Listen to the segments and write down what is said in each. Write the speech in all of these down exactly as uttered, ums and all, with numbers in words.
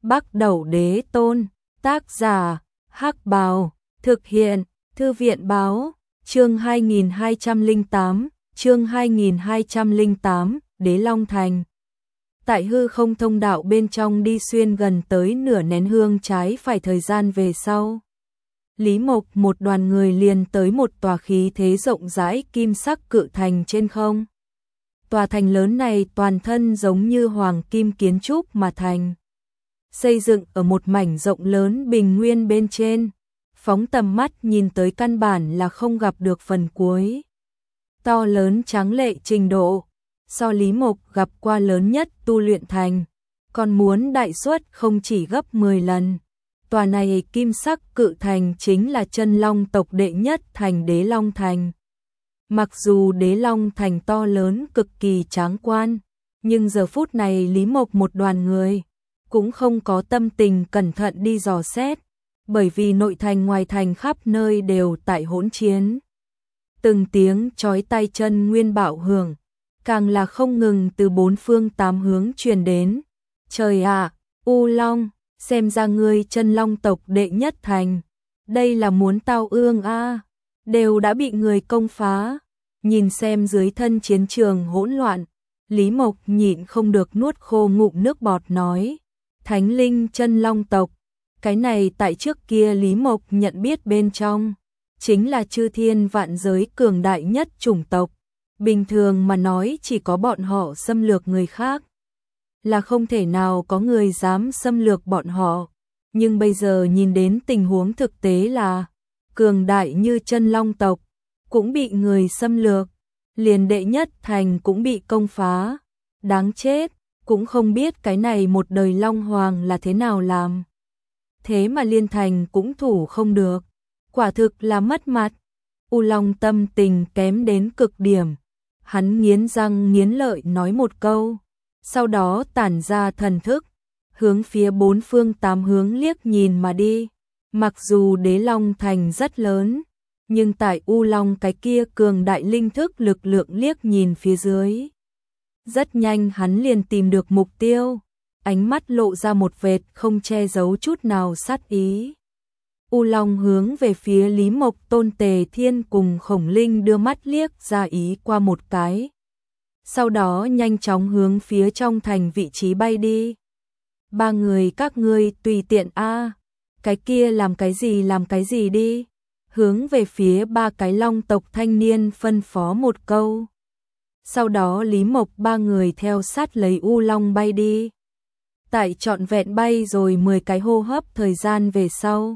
Bắc Đẩu Đế Tôn, tác giả, Hắc Bào, thực hiện, Thư viện báo, chương hai nghìn hai trăm lẻ tám, chương hai nghìn hai trăm lẻ tám, Đế Long Thành. Tại hư không thông đạo bên trong đi xuyên gần tới nửa nén hương trái phải thời gian về sau. Lý Mộc một đoàn người liền tới một tòa khí thế rộng rãi kim sắc cự thành trên không. Tòa thành lớn này toàn thân giống như hoàng kim kiến trúc mà thành. Xây dựng ở một mảnh rộng lớn bình nguyên bên trên, phóng tầm mắt nhìn tới căn bản là không gặp được phần cuối. To lớn tráng lệ trình độ, so Lý Mộc gặp qua lớn nhất tu luyện thành, còn muốn đại suất không chỉ gấp mười lần. Tòa này kim sắc cự thành chính là chân long tộc đệ nhất thành Đế Long Thành. Mặc dù Đế Long Thành to lớn cực kỳ tráng quan, nhưng giờ phút này Lý Mộc một đoàn người cũng không có tâm tình cẩn thận đi dò xét, bởi vì nội thành ngoài thành khắp nơi đều tại hỗn chiến. Từng tiếng chói tai chân nguyên bạo hưởng, càng là không ngừng từ bốn phương tám hướng truyền đến. Trời ạ, U Long, xem ra ngươi chân long tộc đệ nhất thành, đây là muốn tao ương a, đều đã bị người công phá. Nhìn xem dưới thân chiến trường hỗn loạn, Lý Mộc nhịn không được nuốt khô ngụm nước bọt nói, Thánh linh chân long tộc, cái này tại trước kia Lý Mộc nhận biết bên trong, chính là chư thiên vạn giới cường đại nhất chủng tộc. Bình thường mà nói chỉ có bọn họ xâm lược người khác, là không thể nào có người dám xâm lược bọn họ. Nhưng bây giờ nhìn đến tình huống thực tế là, cường đại như chân long tộc, cũng bị người xâm lược, liền đệ nhất thành cũng bị công phá. Đáng chết, cũng không biết cái này một đời Long Hoàng là thế nào làm. Thế mà liên thành cũng thủ không được, quả thực là mất mặt. U Long tâm tình kém đến cực điểm, hắn nghiến răng nghiến lợi nói một câu, sau đó tản ra thần thức, hướng phía bốn phương tám hướng liếc nhìn mà đi. Mặc dù Đế Long Thành rất lớn, nhưng tại U Long cái kia cường đại linh thức lực lượng liếc nhìn phía dưới, rất nhanh hắn liền tìm được mục tiêu, ánh mắt lộ ra một vệt không che giấu chút nào sát ý. U Long hướng về phía Lý Mộc, Tôn Tề Thiên cùng Khổng Linh đưa mắt liếc ra ý qua một cái, sau đó nhanh chóng hướng phía trong thành vị trí bay đi. Ba người các ngươi tùy tiện a, cái kia làm cái gì làm cái gì đi. Hướng về phía ba cái long tộc thanh niên phân phó một câu. Sau đó Lý Mộc ba người theo sát lấy U Long bay đi. Tại trọn vẹn bay rồi mười cái hô hấp thời gian về sau,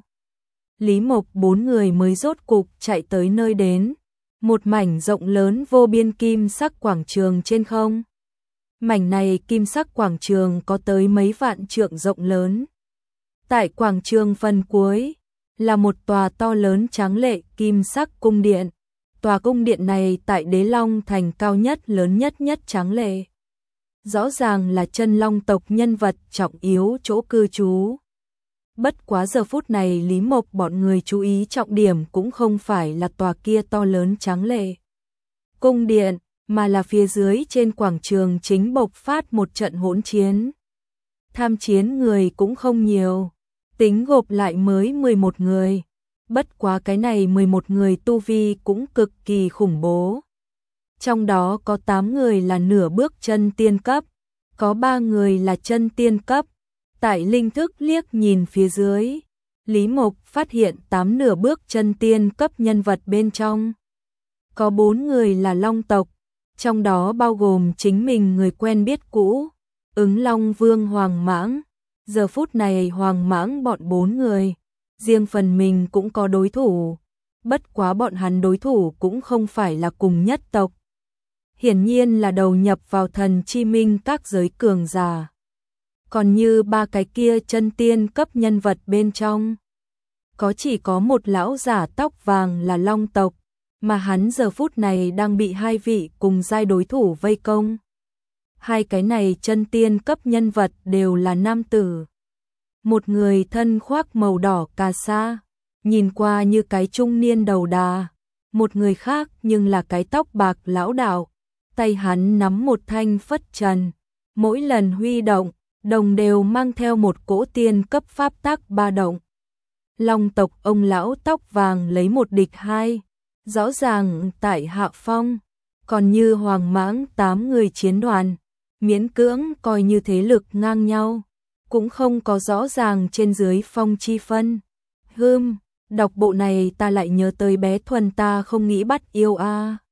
Lý Mộc bốn người mới rốt cục chạy tới nơi đến, một mảnh rộng lớn vô biên kim sắc quảng trường trên không. Mảnh này kim sắc quảng trường có tới mấy vạn trượng rộng lớn. Tại quảng trường phần cuối là một tòa to lớn tráng lệ kim sắc cung điện. Tòa cung điện này tại Đế Long Thành cao nhất lớn nhất nhất tráng lệ. Rõ ràng là chân long tộc nhân vật trọng yếu chỗ cư trú. Bất quá giờ phút này Lý Mộc bọn người chú ý trọng điểm cũng không phải là tòa kia to lớn tráng lệ cung điện, mà là phía dưới trên quảng trường chính bộc phát một trận hỗn chiến. Tham chiến người cũng không nhiều, tính gộp lại mới mười một người. Bất quá cái này mười một người tu vi cũng cực kỳ khủng bố. Trong đó có tám người là nửa bước chân tiên cấp, có ba người là chân tiên cấp. Tại linh thức liếc nhìn phía dưới, Lý Mộc phát hiện tám nửa bước chân tiên cấp nhân vật bên trong. Có bốn người là long tộc, trong đó bao gồm chính mình người quen biết cũ, Ứng Long Vương Hoàng Mãng. Giờ phút này Hoàng Mãng bọn bốn người, riêng phần mình cũng có đối thủ, bất quá bọn hắn đối thủ cũng không phải là cùng nhất tộc. Hiển nhiên là đầu nhập vào thần chi minh các giới cường giả. Còn như ba cái kia chân tiên cấp nhân vật bên trong, có chỉ có một lão giả tóc vàng là long tộc, mà hắn giờ phút này đang bị hai vị cùng giai đối thủ vây công. Hai cái này chân tiên cấp nhân vật đều là nam tử. Một người thân khoác màu đỏ cà sa, nhìn qua như cái trung niên đầu đà. Một người khác nhưng là cái tóc bạc lão đạo, tay hắn nắm một thanh phất trần, mỗi lần huy động đồng đều mang theo một cỗ tiên cấp pháp tắc ba động. Long tộc ông lão tóc vàng lấy một địch hai, rõ ràng tại hạ phong, còn như Hoàng Mãng tám người chiến đoàn, miễn cưỡng coi như thế lực ngang nhau, cũng không có rõ ràng trên dưới phong chi phân. Hưm, đọc bộ này ta lại nhớ tới bé Thuần ta không nghĩ bắt yêu a.